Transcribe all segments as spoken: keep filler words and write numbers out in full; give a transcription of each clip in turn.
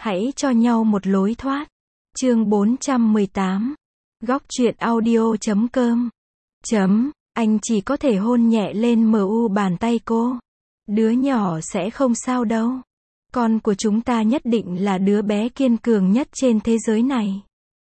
Hãy cho nhau một lối thoát. Chương bốn trăm mười tám. Góc truyện audio chấm com. Chấm, anh chỉ có thể hôn nhẹ lên mu bàn tay cô. Đứa nhỏ sẽ không sao đâu. Con của chúng ta nhất định là đứa bé kiên cường nhất trên thế giới này.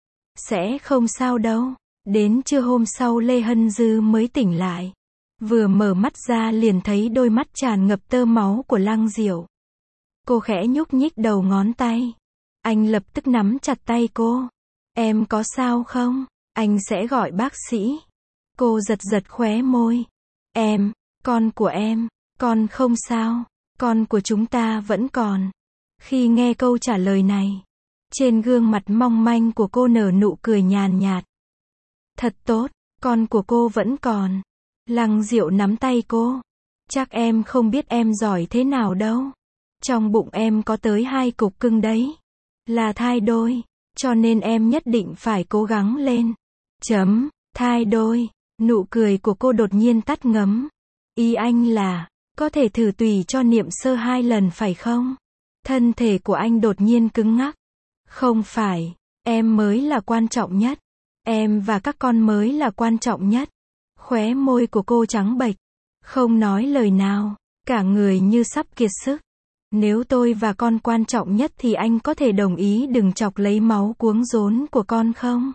Sẽ không sao đâu. Đến trưa hôm sau Lê Hân Dư mới tỉnh lại. Vừa mở mắt ra liền thấy đôi mắt tràn ngập tơ máu của Lăng Diệu. Cô khẽ nhúc nhích đầu ngón tay. Anh lập tức nắm chặt tay cô. Em có sao không? Anh sẽ gọi bác sĩ. Cô giật giật khóe môi. Em, con của em, con không sao. Con của chúng ta vẫn còn. Khi nghe câu trả lời này, trên gương mặt mong manh của cô nở nụ cười nhàn nhạt. Thật tốt, con của cô vẫn còn. Lăng Diệu nắm tay cô. Chắc em không biết em giỏi thế nào đâu. Trong bụng em có tới hai cục cưng đấy. Là thai đôi. Cho nên em nhất định phải cố gắng lên. Chấm, thai đôi. Nụ cười của cô đột nhiên tắt ngấm. Ý anh là, có thể thử tùy cho Niệm Sơ hai lần phải không? Thân thể của anh đột nhiên cứng ngắc. Không phải, em mới là quan trọng nhất. Em và các con mới là quan trọng nhất. Khóe môi của cô trắng bệch. Không nói lời nào. Cả người như sắp kiệt sức. Nếu tôi và con quan trọng nhất thì anh có thể đồng ý đừng chọc lấy máu cuống rốn của con không?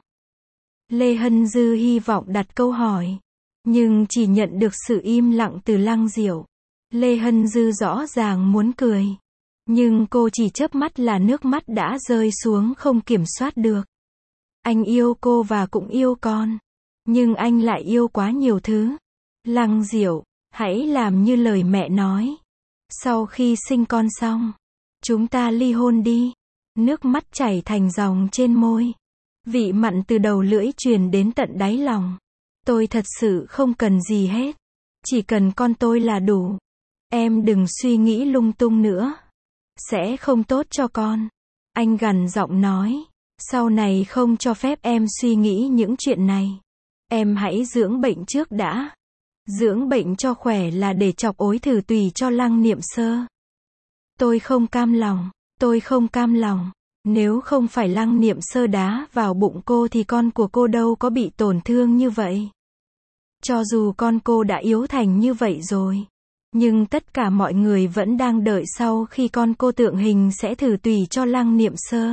Lê Hân Dư hy vọng đặt câu hỏi. Nhưng chỉ nhận được sự im lặng từ Lăng Diệu. Lê Hân Dư rõ ràng muốn cười. Nhưng cô chỉ chớp mắt là nước mắt đã rơi xuống không kiểm soát được. Anh yêu cô và cũng yêu con. Nhưng anh lại yêu quá nhiều thứ. Lăng Diệu, hãy làm như lời mẹ nói. Sau khi sinh con xong, chúng ta ly hôn đi. Nước mắt chảy thành dòng trên môi. Vị mặn từ đầu lưỡi truyền đến tận đáy lòng. Tôi thật sự không cần gì hết. Chỉ cần con tôi là đủ. Em đừng suy nghĩ lung tung nữa. Sẽ không tốt cho con. Anh gằn giọng nói. Sau này không cho phép em suy nghĩ những chuyện này. Em hãy dưỡng bệnh trước đã. Dưỡng bệnh cho khỏe là để chọc ối thử tùy cho Lăng Niệm Sơ. Tôi không cam lòng. Tôi không cam lòng. Nếu không phải Lăng Niệm Sơ đá vào bụng cô thì con của cô đâu có bị tổn thương như vậy. Cho dù con cô đã yếu thành như vậy rồi. Nhưng tất cả mọi người vẫn đang đợi sau khi con cô tượng hình sẽ thử tùy cho Lăng Niệm Sơ.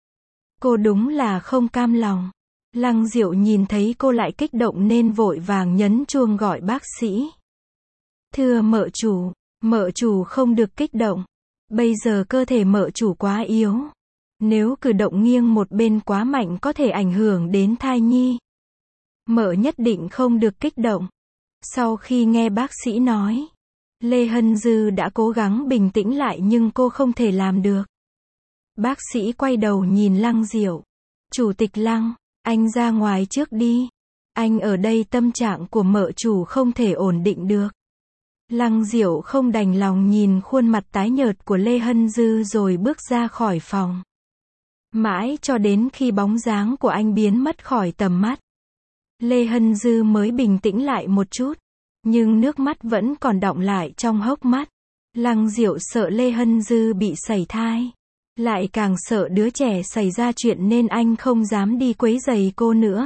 Cô đúng là không cam lòng. Lăng Diệu nhìn thấy cô lại kích động nên vội vàng nhấn chuông gọi bác sĩ. Thưa mợ chủ, mợ chủ không được kích động. Bây giờ cơ thể mợ chủ quá yếu. Nếu cử động nghiêng một bên quá mạnh có thể ảnh hưởng đến thai nhi. Mợ nhất định không được kích động. Sau khi nghe bác sĩ nói, Lê Hân Dư đã cố gắng bình tĩnh lại nhưng cô không thể làm được. Bác sĩ quay đầu nhìn Lăng Diệu. Chủ tịch Lăng, anh ra ngoài trước đi. Anh ở đây tâm trạng của mợ chủ không thể ổn định được. Lăng Diệu không đành lòng nhìn khuôn mặt tái nhợt của Lê Hân Dư rồi bước ra khỏi phòng. Mãi cho đến khi bóng dáng của anh biến mất khỏi tầm mắt. Lê Hân Dư mới bình tĩnh lại một chút. Nhưng nước mắt vẫn còn đọng lại trong hốc mắt. Lăng Diệu sợ Lê Hân Dư bị sảy thai. Lại càng sợ đứa trẻ xảy ra chuyện nên anh không dám đi quấy rầy cô nữa.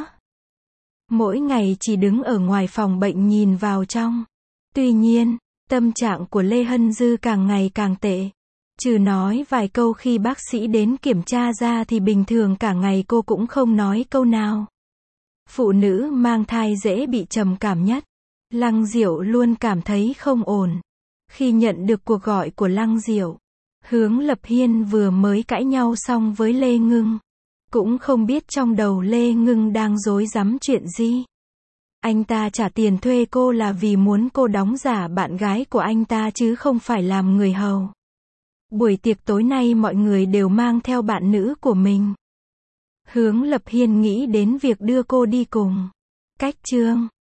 Mỗi ngày chỉ đứng ở ngoài phòng bệnh nhìn vào trong. Tuy nhiên, tâm trạng của Lê Hân Dư càng ngày càng tệ. Trừ nói vài câu khi bác sĩ đến kiểm tra ra thì bình thường cả ngày cô cũng không nói câu nào. Phụ nữ mang thai dễ bị trầm cảm nhất. Lăng Diệu luôn cảm thấy không ổn. Khi nhận được cuộc gọi của Lăng Diệu, Hướng Lập Hiên vừa mới cãi nhau xong với Lê Ngưng. Cũng không biết trong đầu Lê Ngưng đang rối rắm chuyện gì. Anh ta trả tiền thuê cô là vì muốn cô đóng giả bạn gái của anh ta chứ không phải làm người hầu. Buổi tiệc tối nay mọi người đều mang theo bạn nữ của mình. Hướng Lập Hiên nghĩ đến việc đưa cô đi cùng. Cách chương